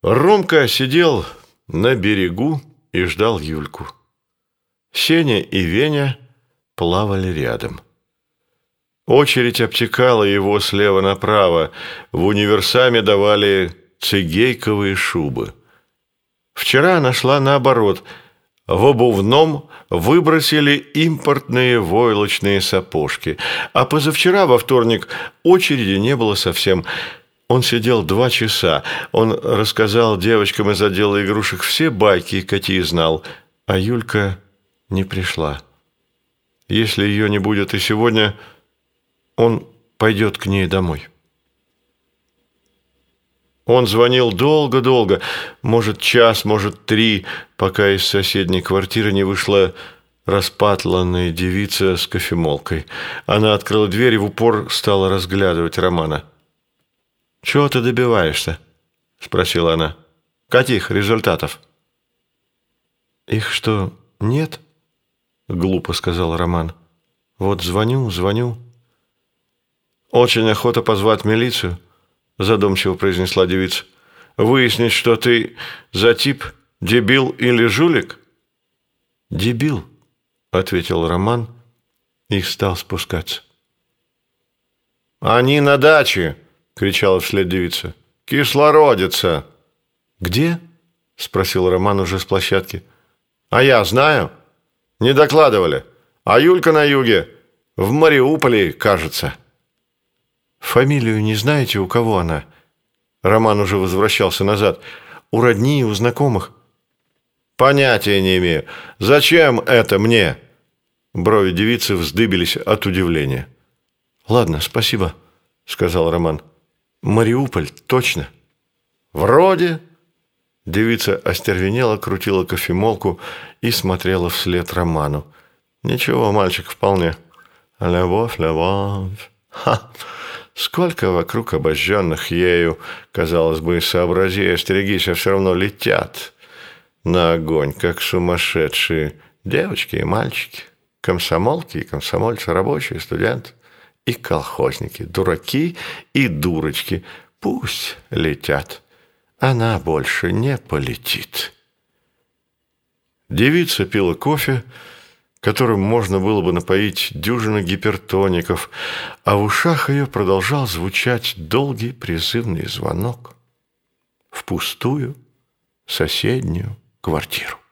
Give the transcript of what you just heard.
Ромка сидел на берегу и ждал Юльку. Сеня и Веня плавали рядом. Очередь обтекала его слева направо. В универсаме давали цигейковые шубы. Вчера она шла наоборот. В обувном выбросили импортные войлочные сапожки. А позавчера, во вторник, очереди не было совсем. Он сидел 2 часа. Он рассказал девочкам из отдела игрушек все байки, какие знал. А Юлька не пришла. Если ее не будет и сегодня, он пойдет к ней домой. Он звонил долго-долго, может, час, может, 3, пока из соседней квартиры не вышла распатланная девица с кофемолкой. Она открыла дверь и в упор стала разглядывать Романа. «Чего ты добиваешься?» – спросила она. «Каких результатов?» «Их что, нет?» – глупо сказал Роман. «Вот звоню». «Очень охота позвать милицию», – задумчиво произнесла девица. «Выяснить, что ты за тип, дебил или жулик?» «Дебил», – ответил Роман и стал спускаться. «Они на даче!» – кричала вслед девица. «Кислородица!» «Где?» – спросил Роман уже с площадки. «А я знаю. Не докладывали. А Юлька на юге. В Мариуполе, кажется». «Фамилию не знаете, у кого она?» Роман уже возвращался назад. «У родни, у знакомых?» «Понятия не имею. Зачем это мне?» Брови девицы вздыбились от удивления. «Ладно, спасибо», – сказал Роман. «Мариуполь, точно?» «Вроде». Девица остервенела, крутила кофемолку и смотрела вслед Роману. «Ничего, мальчик, вполне. Любовь, любовь. Ха! Сколько вокруг обожженных ею, казалось бы, сообрази, остерегись, а все равно летят на огонь, как сумасшедшие девочки и мальчики, комсомолки и комсомольцы, рабочие, студенты и колхозники, дураки и дурочки. Пусть летят. Она больше не полетит». Девица пила кофе, которым можно было бы напоить дюжину гипертоников, а в ушах ее продолжал звучать долгий призывный звонок в пустую соседнюю квартиру.